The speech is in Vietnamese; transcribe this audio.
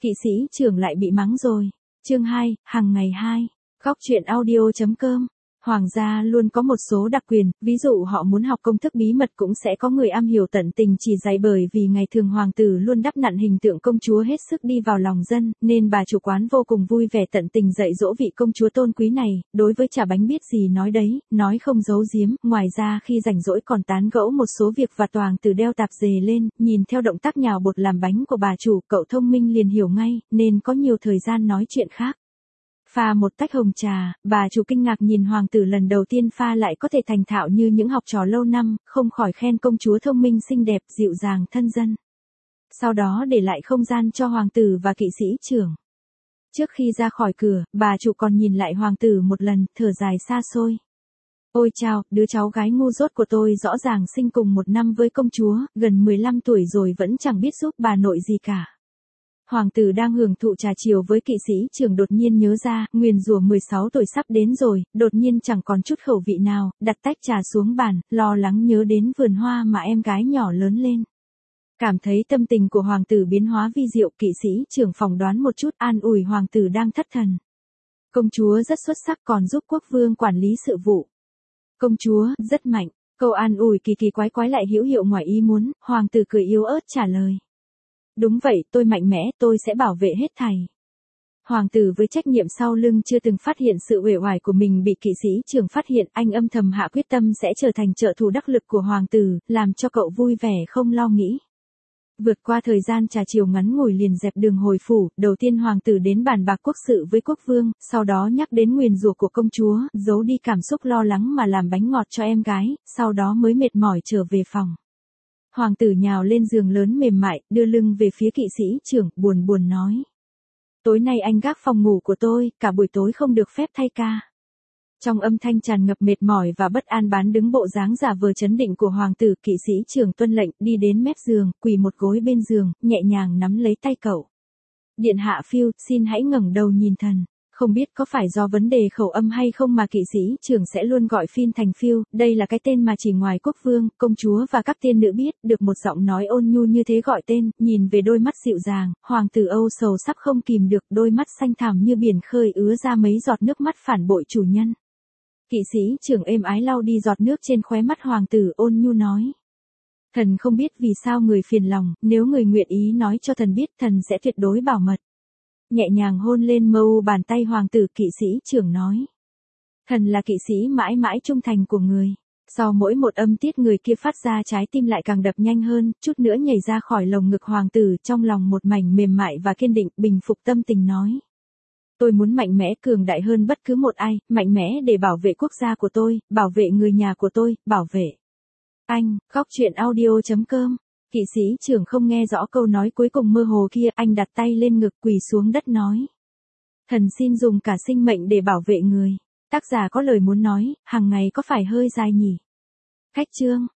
Kỵ sĩ trưởng lại bị mắng rồi. Chương 2, hàng ngày 2. Góc truyện audio.com. Hoàng gia luôn có một số đặc quyền, ví dụ họ muốn học công thức bí mật cũng sẽ có người am hiểu tận tình chỉ dạy, bởi vì ngày thường hoàng tử luôn đắp nặn hình tượng công chúa hết sức đi vào lòng dân, nên bà chủ quán vô cùng vui vẻ tận tình dạy dỗ vị công chúa tôn quý này, đối với trà bánh biết gì nói đấy, nói không giấu giếm, ngoài ra khi rảnh rỗi còn tán gẫu một số việc và toàn từ đeo tạp dề lên, nhìn theo động tác nhào bột làm bánh của bà chủ, cậu thông minh liền hiểu ngay, nên có nhiều thời gian nói chuyện khác. Pha một tách hồng trà, bà chủ kinh ngạc nhìn hoàng tử lần đầu tiên pha lại có thể thành thạo như những học trò lâu năm, không khỏi khen công chúa thông minh xinh đẹp, dịu dàng thân dân. Sau đó để lại không gian cho hoàng tử và kỵ sĩ trưởng. Trước khi ra khỏi cửa, bà chủ còn nhìn lại hoàng tử một lần, thở dài xa xôi. Ôi chao, đứa cháu gái ngu dốt của tôi rõ ràng sinh cùng một năm với công chúa, gần 15 tuổi rồi vẫn chẳng biết giúp bà nội gì cả. Hoàng tử đang hưởng thụ trà chiều với kỵ sĩ trưởng đột nhiên nhớ ra, nguyền rủa 16 tuổi sắp đến rồi, đột nhiên chẳng còn chút khẩu vị nào, đặt tách trà xuống bàn, lo lắng nhớ đến vườn hoa mà em gái nhỏ lớn lên. Cảm thấy tâm tình của hoàng tử biến hóa vi diệu, kỵ sĩ trưởng phỏng đoán một chút an ủi hoàng tử đang thất thần. Công chúa rất xuất sắc, còn giúp quốc vương quản lý sự vụ. Công chúa rất mạnh, câu an ủi kỳ kỳ quái quái lại hữu hiệu ngoài ý muốn, hoàng tử cười yếu ớt trả lời. Đúng vậy, tôi mạnh mẽ, tôi sẽ bảo vệ hết thảy. Hoàng tử với trách nhiệm sau lưng chưa từng phát hiện sự uể oải của mình bị kỵ sĩ trưởng phát hiện, anh âm thầm hạ quyết tâm sẽ trở thành trợ thủ đắc lực của hoàng tử, làm cho cậu vui vẻ không lo nghĩ. Vượt qua thời gian trà chiều ngắn ngủi liền dẹp đường hồi phủ, đầu tiên hoàng tử đến bàn bạc quốc sự với quốc vương, sau đó nhắc đến nguyền rủa của công chúa, giấu đi cảm xúc lo lắng mà làm bánh ngọt cho em gái, sau đó mới mệt mỏi trở về phòng. Hoàng tử nhào lên giường lớn mềm mại, đưa lưng về phía kỵ sĩ trưởng, buồn buồn nói. Tối nay anh gác phòng ngủ của tôi, cả buổi tối không được phép thay ca. Trong âm thanh tràn ngập mệt mỏi và bất an bán đứng bộ dáng giả vờ trấn định của hoàng tử, kỵ sĩ trưởng tuân lệnh, đi đến mép giường, quỳ một gối bên giường, nhẹ nhàng nắm lấy tay cậu. Điện hạ Phiêu, xin hãy ngẩng đầu nhìn thần. Không biết có phải do vấn đề khẩu âm hay không mà kỵ sĩ trưởng sẽ luôn gọi Phiên thành Phiêu, đây là cái tên mà chỉ ngoài quốc vương, công chúa và các tiên nữ biết, được một giọng nói ôn nhu như thế gọi tên, nhìn về đôi mắt dịu dàng, hoàng tử âu sầu sắp không kìm được, đôi mắt xanh thẳm như biển khơi ứa ra mấy giọt nước mắt phản bội chủ nhân. Kỵ sĩ trưởng êm ái lau đi giọt nước trên khóe mắt hoàng tử, ôn nhu nói. Thần không biết vì sao người phiền lòng, nếu người nguyện ý nói cho thần biết, thần sẽ tuyệt đối bảo mật. Nhẹ nhàng hôn lên mâu bàn tay hoàng tử, kỵ sĩ trưởng nói. Thần là kỵ sĩ mãi mãi trung thành của người. Sau mỗi một âm tiết người kia phát ra trái tim lại càng đập nhanh hơn, chút nữa nhảy ra khỏi lồng ngực hoàng tử, trong lòng một mảnh mềm mại và kiên định, bình phục tâm tình nói. Tôi muốn mạnh mẽ cường đại hơn bất cứ một ai, mạnh mẽ để bảo vệ quốc gia của tôi, bảo vệ người nhà của tôi, bảo vệ. Anh, góc truyện audio.com. Kỵ sĩ trưởng không nghe rõ câu nói cuối cùng mơ hồ kia, anh đặt tay lên ngực quỳ xuống đất nói. Thần xin dùng cả sinh mệnh để bảo vệ người. Tác giả có lời muốn nói, hàng ngày có phải hơi dài nhỉ? Khách chương.